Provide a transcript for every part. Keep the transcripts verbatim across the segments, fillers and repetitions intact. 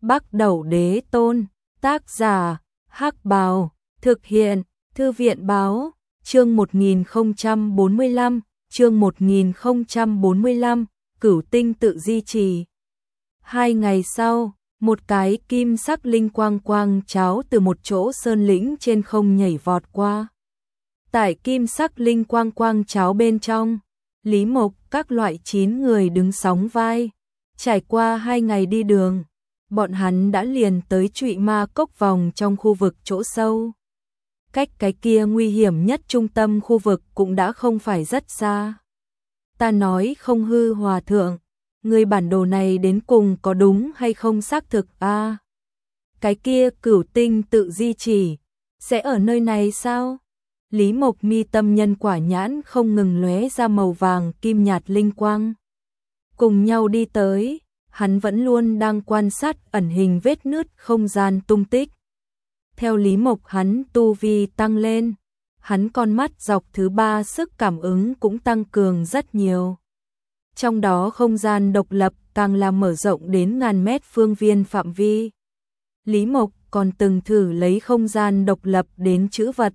Bắc Đẩu Đế Tôn, tác giả, Hắc Bào, thực hiện, Thư viện báo, chương một nghìn không trăm bốn mươi lăm, chương một nghìn không trăm bốn mươi lăm, Cửu Tinh tự di trì. Hai ngày sau, một cái kim sắc linh quang quang cháo từ một chỗ sơn lĩnh trên không nhảy vọt qua. Tại kim sắc linh quang quang cháo bên trong, Lý Mộc các loại chín người đứng sóng vai. Trải qua hai ngày đi đường, bọn hắn đã liền tới Trụy Ma Cốc vòng trong khu vực chỗ sâu. Cách cái kia nguy hiểm nhất trung tâm khu vực cũng đã không phải rất xa. Ta nói Không Hư Hòa Thượng, người bản đồ này đến cùng có đúng hay không xác thực a? À, cái kia Cửu Tinh tự di trì, sẽ ở nơi này sao? Lý Mộc mi tâm nhân quả nhãn không ngừng lóe ra màu vàng kim nhạt linh quang. Cùng nhau đi tới, hắn vẫn luôn đang quan sát ẩn hình vết nứt không gian tung tích. Theo Lý Mộc hắn tu vi tăng lên, hắn con mắt dọc thứ ba sức cảm ứng cũng tăng cường rất nhiều. Trong đó không gian độc lập càng là mở rộng đến ngàn mét phương viên phạm vi. Lý Mộc còn từng thử lấy không gian độc lập đến trữ vật.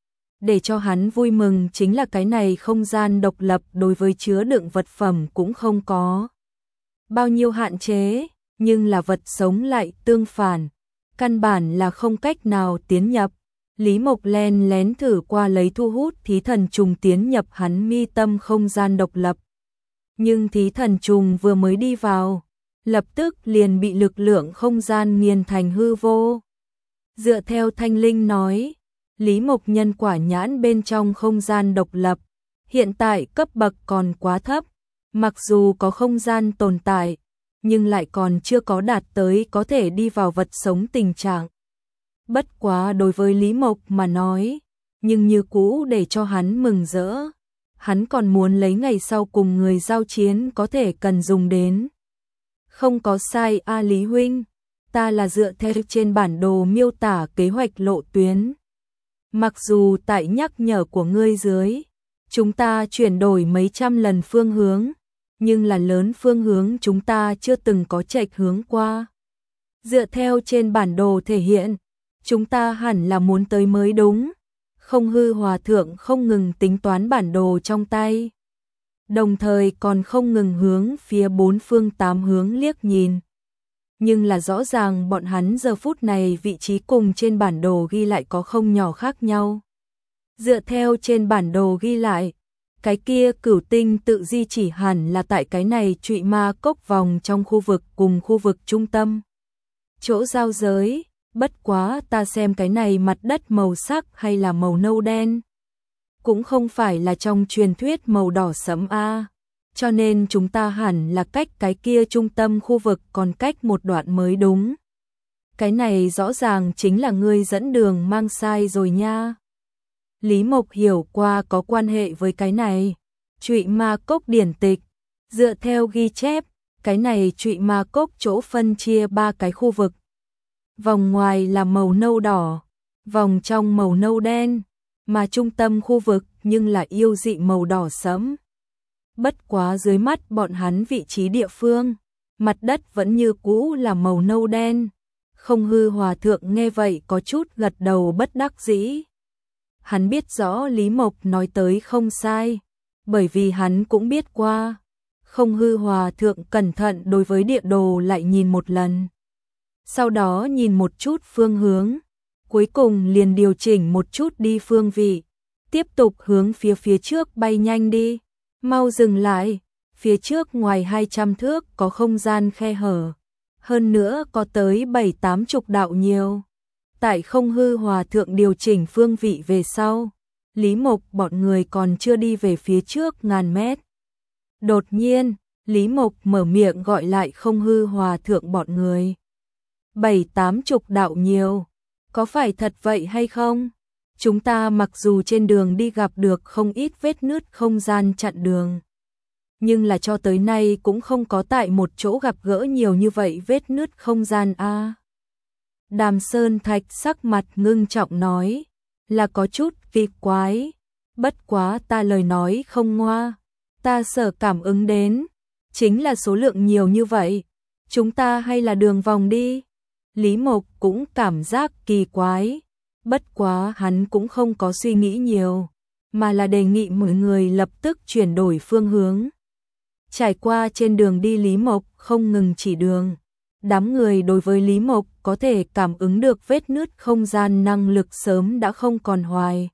Để cho hắn vui mừng chính là cái này không gian độc lập đối với chứa đựng vật phẩm cũng không có bao nhiêu hạn chế, nhưng là vật sống lại tương phản, căn bản là không cách nào tiến nhập. Lý Mộc len lén thử qua lấy thu hút thí thần trùng tiến nhập hắn mi tâm không gian độc lập. Nhưng thí thần trùng vừa mới đi vào, lập tức liền bị lực lượng không gian nghiền thành hư vô. Dựa theo Thanh Linh nói, Lý Mộc nhân quả nhãn bên trong không gian độc lập, hiện tại cấp bậc còn quá thấp, mặc dù có không gian tồn tại, nhưng lại còn chưa có đạt tới có thể đi vào vật sống tình trạng. Bất quá đối với Lý Mộc mà nói, nhưng như cũ để cho hắn mừng rỡ, hắn còn muốn lấy ngày sau cùng người giao chiến có thể cần dùng đến. Không có sai a Lý huynh, ta là dựa theo trên bản đồ miêu tả kế hoạch lộ tuyến. Mặc dù tại nhắc nhở của ngươi dưới, chúng ta chuyển đổi mấy trăm lần phương hướng, nhưng là lớn phương hướng chúng ta chưa từng có chệch hướng qua. Dựa theo trên bản đồ thể hiện, chúng ta hẳn là muốn tới mới đúng. Không Hư Hòa Thượng không ngừng tính toán bản đồ trong tay, đồng thời còn không ngừng hướng phía bốn phương tám hướng liếc nhìn. Nhưng là rõ ràng bọn hắn giờ phút này vị trí cùng trên bản đồ ghi lại có không nhỏ khác nhau. Dựa theo trên bản đồ ghi lại, cái kia Cửu Tinh tự di chỉ hẳn là tại cái này Trụy Ma Cốc vòng trong khu vực cùng khu vực trung tâm. Chỗ giao giới, bất quá ta xem cái này mặt đất màu sắc hay là màu nâu đen. Cũng không phải là trong truyền thuyết màu đỏ sẫm a. Cho nên chúng ta hẳn là cách cái kia trung tâm khu vực còn cách một đoạn mới đúng. Cái này rõ ràng chính là ngươi dẫn đường mang sai rồi nha. Lý Mộc hiểu qua có quan hệ với cái này. Trụy Ma Cốc điển tịch, dựa theo ghi chép, cái này Trụy Ma Cốc chỗ phân chia ba cái khu vực. Vòng ngoài là màu nâu đỏ, vòng trong màu nâu đen, mà trung tâm khu vực nhưng là yêu dị màu đỏ sẫm. Bất quá dưới mắt bọn hắn vị trí địa phương, mặt đất vẫn như cũ là màu nâu đen. Không Hư Hòa Thượng nghe vậy có chút gật đầu bất đắc dĩ. Hắn biết rõ Lý Mộc nói tới không sai, bởi vì hắn cũng biết qua. Không Hư Hòa Thượng cẩn thận đối với địa đồ lại nhìn một lần. Sau đó nhìn một chút phương hướng, cuối cùng liền điều chỉnh một chút đi phương vị, tiếp tục hướng phía phía trước bay nhanh đi. Mau dừng lại, phía trước ngoài hai trăm thước có không gian khe hở, hơn nữa có tới bảy tám chục đạo nhiều. Tại Không Hư Hòa Thượng điều chỉnh phương vị về sau, Lý Mộc bọn người còn chưa đi về phía trước ngàn mét. Đột nhiên, Lý Mộc mở miệng gọi lại Không Hư Hòa Thượng bọn người. Bảy tám chục đạo nhiều, có phải thật vậy hay không? Chúng ta mặc dù trên đường đi gặp được không ít vết nứt không gian chặn đường, nhưng là cho tới nay cũng không có tại một chỗ gặp gỡ nhiều như vậy vết nứt không gian a. Đàm Sơn Thạch sắc mặt ngưng trọng nói, là có chút kỳ quái, bất quá ta lời nói không ngoa, ta sở cảm ứng đến, chính là số lượng nhiều như vậy, chúng ta hay là đường vòng đi, Lý Mộc cũng cảm giác kỳ quái, bất quá hắn cũng không có suy nghĩ nhiều, mà là đề nghị mọi người lập tức chuyển đổi phương hướng. Trải qua trên đường đi Lý Mộc không ngừng chỉ đường. Đám người đối với Lý Mộc có thể cảm ứng được vết nứt không gian năng lực sớm đã không còn hoài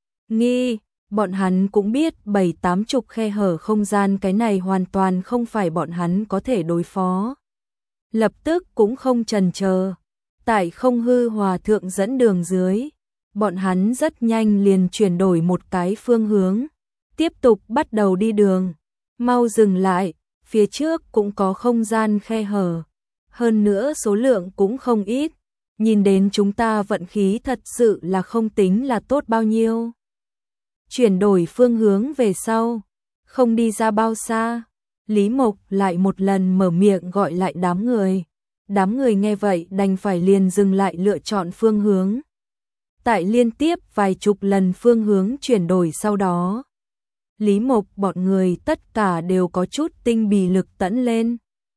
nghi, bọn hắn cũng biết bảy tám chục khe hở không gian cái này hoàn toàn không phải bọn hắn có thể đối phó. Lập tức cũng không chần chờ, tại Không Hư Hòa Thượng dẫn đường dưới, bọn hắn rất nhanh liền chuyển đổi một cái phương hướng, tiếp tục bắt đầu đi đường. Mau dừng lại, phía trước cũng có không gian khe hở, hơn nữa số lượng cũng không ít, nhìn đến chúng ta vận khí thật sự là không tính là tốt bao nhiêu. Chuyển đổi phương hướng về sau, không đi ra bao xa, Lý Mộc lại một lần mở miệng gọi lại đám người. Đám người nghe vậy đành phải liền dừng lại lựa chọn phương hướng. Tại liên tiếp vài chục lần phương hướng chuyển đổi sau đó, Lý Mộc bọn người tất cả đều có chút tinh bì lực tẫn lên.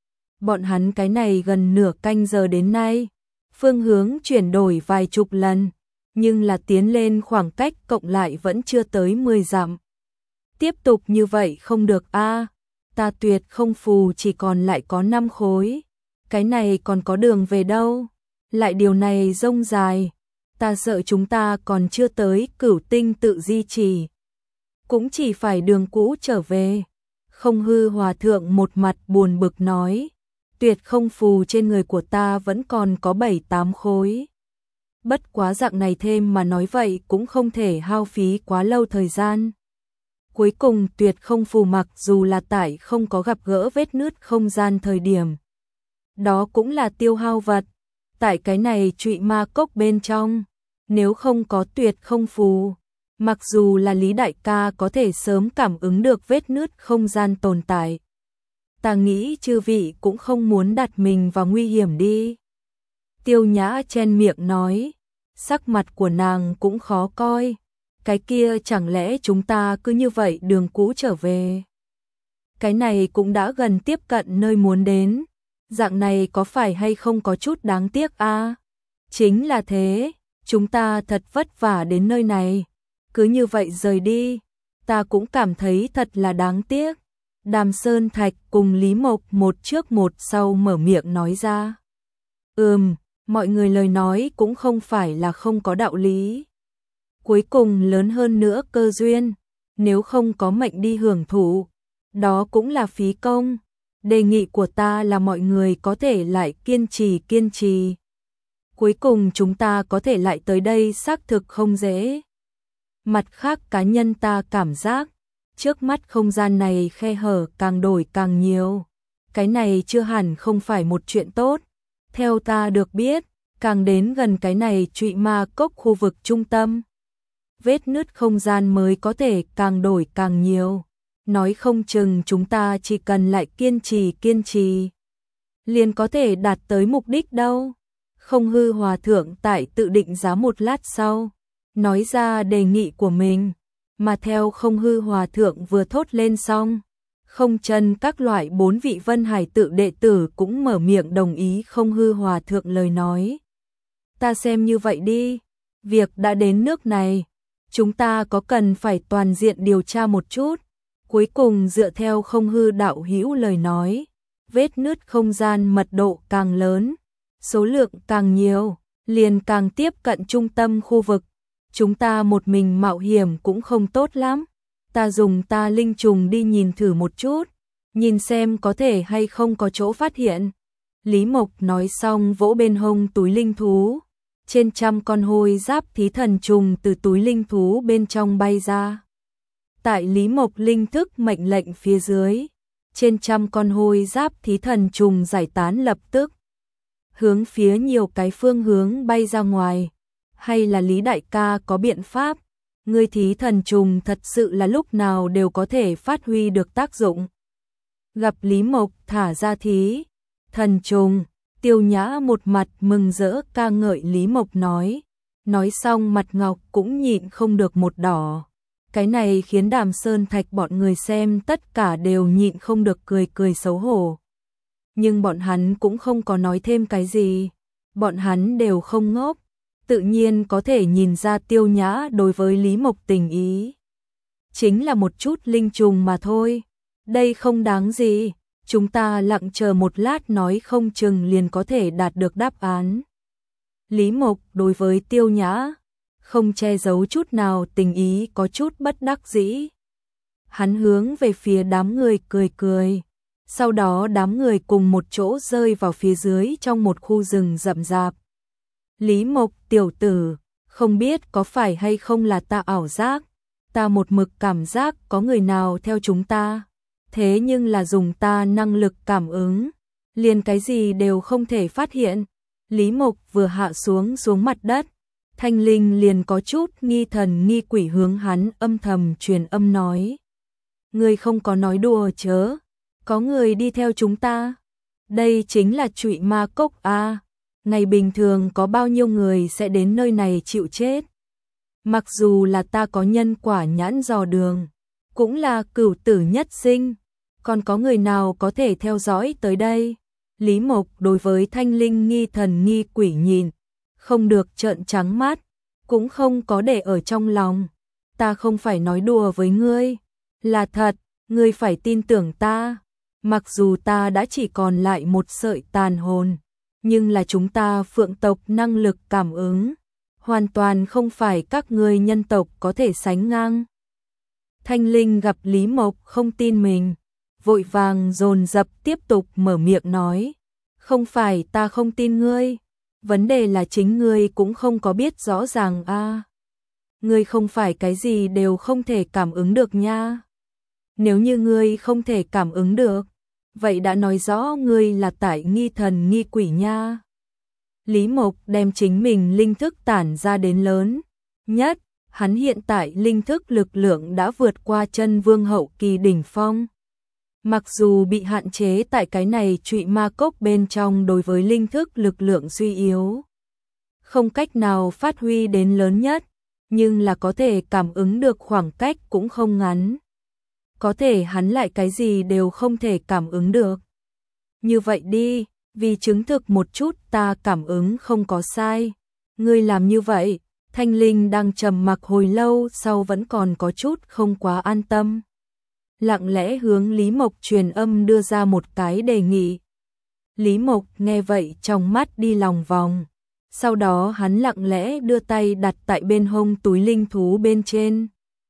Bọn hắn cái này gần nửa canh giờ đến nay, phương hướng chuyển đổi vài chục lần, nhưng là tiến lên khoảng cách cộng lại vẫn chưa tới mười dặm. Tiếp tục như vậy không được a, ta tuyệt không phù chỉ còn lại có năm khối, cái này còn có đường về đâu, lại điều này rông dài, ta sợ chúng ta còn chưa tới Cửu Tinh tự di trì, cũng chỉ phải đường cũ trở về. Không Hư Hòa Thượng một mặt buồn bực nói, tuyệt không phù trên người của ta vẫn còn có bảy tám khối. Bất quá dạng này thêm mà nói vậy cũng không thể hao phí quá lâu thời gian. Cuối cùng tuyệt không phù mặc dù là tại không có gặp gỡ vết nứt không gian thời điểm. Đó cũng là tiêu hao vật. Tại cái này trụy ma cốc bên trong, nếu không có tuyệt không phù, mặc dù là Lý Đại ca có thể sớm cảm ứng được vết nứt không gian tồn tại. Ta nghĩ chư vị cũng không muốn đặt mình vào nguy hiểm đi. Tiêu Nhã chen miệng nói, sắc mặt của nàng cũng khó coi. Cái kia chẳng lẽ chúng ta cứ như vậy đường cũ trở về? Cái này cũng đã gần tiếp cận nơi muốn đến. Dạng này có phải hay không có chút đáng tiếc a? À? Chính là thế, chúng ta thật vất vả đến nơi này. Cứ như vậy rời đi, ta cũng cảm thấy thật là đáng tiếc. Đàm Sơn Thạch cùng Lý Mộc một trước một sau mở miệng nói ra. Ừm, mọi người lời nói cũng không phải là không có đạo lý. Cuối cùng lớn hơn nữa cơ duyên, nếu không có mệnh đi hưởng thụ, đó cũng là phí công. Đề nghị của ta là mọi người có thể lại kiên trì kiên trì. Cuối cùng chúng ta có thể lại tới đây xác thực không dễ. Mặt khác cá nhân ta cảm giác, trước mắt không gian này khe hở càng đổi càng nhiều. Cái này chưa hẳn không phải một chuyện tốt. Theo ta được biết, càng đến gần cái này trụy ma cốc khu vực trung tâm, vết nứt không gian mới có thể càng đổi càng nhiều. Nói không chừng chúng ta chỉ cần lại kiên trì kiên trì, liền có thể đạt tới mục đích đâu. Không Hư Hòa Thượng tại tự định giá một lát sau, nói ra đề nghị của mình, mà theo Không Hư Hòa Thượng vừa thốt lên xong, Không Chân các loại bốn vị Vân Hải tự đệ tử cũng mở miệng đồng ý Không Hư Hòa Thượng lời nói. Ta xem như vậy đi, việc đã đến nước này, chúng ta có cần phải toàn diện điều tra một chút. Cuối cùng dựa theo Không Hư đạo hữu lời nói, vết nứt không gian mật độ càng lớn, số lượng càng nhiều, liền càng tiếp cận trung tâm khu vực. Chúng ta một mình mạo hiểm cũng không tốt lắm. Ta dùng ta linh trùng đi nhìn thử một chút, nhìn xem có thể hay không có chỗ phát hiện. Lý Mộc nói xong vỗ bên hông túi linh thú. Trên trăm con hôi giáp thí thần trùng từ túi linh thú bên trong bay ra. Tại Lý Mộc linh thức mệnh lệnh phía dưới, trên trăm con hôi giáp thí thần trùng giải tán lập tức, hướng phía nhiều cái phương hướng bay ra ngoài. Hay là Lý Đại ca có biện pháp? Ngươi thí thần trùng thật sự là lúc nào đều có thể phát huy được tác dụng. Gặp Lý Mộc thả ra thí thần trùng, Tiêu Nhã một mặt mừng rỡ ca ngợi Lý Mộc nói. Nói xong mặt ngọc cũng nhịn không được một đỏ. Cái này khiến Đàm Sơn Thạch bọn người xem tất cả đều nhịn không được cười cười xấu hổ. Nhưng bọn hắn cũng không có nói thêm cái gì. bọn hắn đều không ngốc, tự nhiên có thể nhìn ra Tiêu Nhã đối với Lý Mộc tình ý. Chính là một chút linh trùng mà thôi, đây không đáng gì, chúng ta lặng chờ một lát nói không chừng liền có thể đạt được đáp án. Lý Mộc đối với Tiêu Nhã không che giấu chút nào tình ý, có chút bất đắc dĩ. Hắn hướng về phía đám người cười cười, sau đó đám người cùng một chỗ rơi vào phía dưới trong một khu rừng rậm rạp. Lý Mộc tiểu tử, không biết có phải hay không là ta ảo giác, ta một mực cảm giác có người nào theo chúng ta, thế nhưng là dùng ta năng lực cảm ứng, liền cái gì đều không thể phát hiện. Lý Mộc vừa hạ xuống xuống mặt đất, Thanh Linh liền có chút nghi thần nghi quỷ hướng hắn âm thầm truyền âm nói. Người không có nói đùa chớ, có người đi theo chúng ta. Đây chính là Trụy Ma Cốc a, ngày bình thường có bao nhiêu người sẽ đến nơi này chịu chết. Mặc dù là ta có nhân quả nhãn dò đường, cũng là cửu tử nhất sinh, còn có người nào có thể theo dõi tới đây? Lý Mộc đối với Thanh Linh nghi thần nghi quỷ nhìn, không được trợn trắng mắt, cũng không có để ở trong lòng. Ta không phải nói đùa với ngươi, là thật, ngươi phải tin tưởng ta. Mặc dù ta đã chỉ còn lại một sợi tàn hồn, nhưng là chúng ta phượng tộc năng lực cảm ứng, hoàn toàn không phải các ngươi nhân tộc có thể sánh ngang. Thanh Linh gặp Lý Mộc không tin mình, vội vàng dồn dập tiếp tục mở miệng nói, không phải ta không tin ngươi, vấn đề là chính ngươi cũng không có biết rõ ràng a. À. Ngươi không phải cái gì đều không thể cảm ứng được nha. Nếu như ngươi không thể cảm ứng được, vậy đã nói rõ ngươi là tại nghi thần nghi quỷ nha. Lý Mộc đem chính mình linh thức tản ra đến lớn nhất, hắn hiện tại linh thức lực lượng đã vượt qua chân vương hậu kỳ đỉnh phong. Mặc dù bị hạn chế tại cái này Trụy Ma Cốc bên trong đối với linh thức lực lượng suy yếu, không cách nào phát huy đến lớn nhất, nhưng là có thể cảm ứng được khoảng cách cũng không ngắn. Có thể hắn lại cái gì đều không thể cảm ứng được. Như vậy đi, vì chứng thực một chút ta cảm ứng không có sai. Ngươi làm như vậy, Thanh Linh đang trầm mặc hồi lâu sau vẫn còn có chút không quá an tâm. Lặng lẽ hướng Lý Mộc truyền âm đưa ra một cái đề nghị. Lý Mộc nghe vậy trong mắt đi lòng vòng. Sau đó hắn lặng lẽ đưa tay đặt tại bên hông túi linh thú bên trên.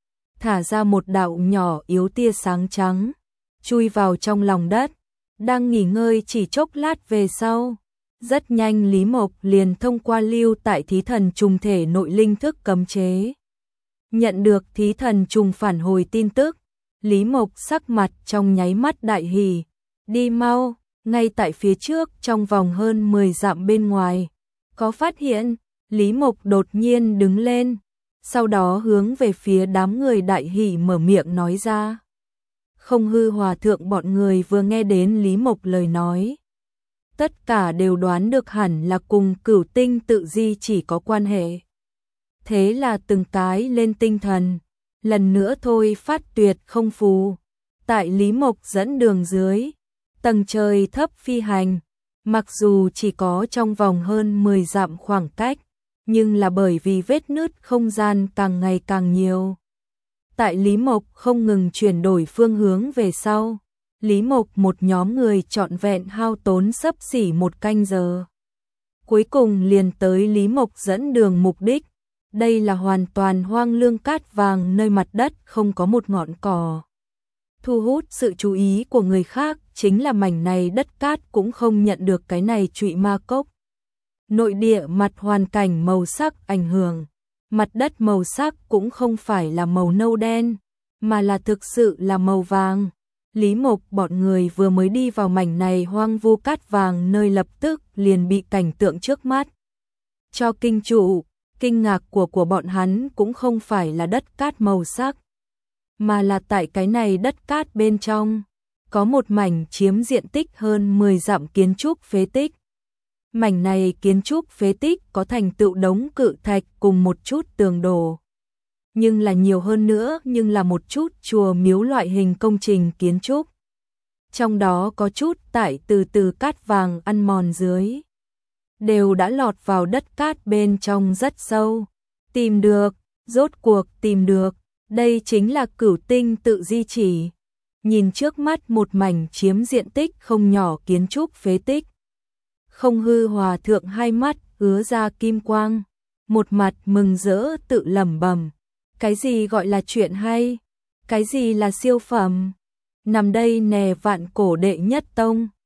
Thả ra một đạo nhỏ yếu tia sáng trắng, chui vào trong lòng đất, đang nghỉ ngơi chỉ chốc lát về sau. Rất nhanh Lý Mộc liền thông qua lưu tại thí thần trùng thể nội linh thức cấm chế. Nhận được thí thần trùng phản hồi tin tức, Lý Mộc sắc mặt trong nháy mắt đại hỉ, đi mau, ngay tại phía trước trong vòng hơn mười dặm bên ngoài. Có phát hiện, Lý Mộc đột nhiên đứng lên, sau đó hướng về phía đám người đại hỉ mở miệng nói ra. Không Hư Hòa thượng bọn người vừa nghe đến Lý Mộc lời nói, tất cả đều đoán được hẳn là cùng Cửu Tinh tự di chỉ có quan hệ. Thế là từng cái lên tinh thần, lần nữa thôi phát tuyệt không phù. Tại Lý Mộc dẫn đường dưới, tầng trời thấp phi hành, mặc dù chỉ có trong vòng hơn mười dặm khoảng cách, nhưng là bởi vì vết nứt không gian càng ngày càng nhiều. Tại Lý Mộc không ngừng chuyển đổi phương hướng về sau, Lý Mộc một nhóm người trọn vẹn hao tốn xấp xỉ một canh giờ. Cuối cùng liền tới Lý Mộc dẫn đường mục đích. Đây là hoàn toàn hoang lương cát vàng nơi mặt đất không có một ngọn cỏ. Thu hút sự chú ý của người khác chính là mảnh này đất cát cũng không nhận được cái này Trụy Ma Cốc. Nội địa mặt hoàn cảnh màu sắc ảnh hưởng, mặt đất màu sắc cũng không phải là màu nâu đen, mà là thực sự là màu vàng. Lý Mộc bọn người vừa mới đi vào mảnh này hoang vu cát vàng nơi lập tức liền bị cảnh tượng trước mắt cho kinh trụ. Kinh ngạc của của bọn hắn cũng không phải là đất cát màu sắc, mà là tại cái này đất cát bên trong có một mảnh chiếm diện tích hơn mười dặm kiến trúc phế tích. Mảnh này kiến trúc phế tích có thành tựu đống cự thạch cùng một chút tường đổ, nhưng là nhiều hơn nữa nhưng là một chút chùa miếu loại hình công trình kiến trúc. Trong đó có chút tại từ từ cát vàng ăn mòn dưới đều đã lọt vào đất cát bên trong rất sâu. Tìm được, rốt cuộc tìm được, đây chính là Cửu Tinh tự di chỉ. Nhìn trước mắt một mảnh chiếm diện tích không nhỏ kiến trúc phế tích. Không Hư Hòa thượng hai mắt ứa ra kim quang, một mặt mừng rỡ tự lẩm bẩm, cái gì gọi là chuyện hay, cái gì là siêu phẩm. Nằm đây nè vạn cổ đệ nhất tông.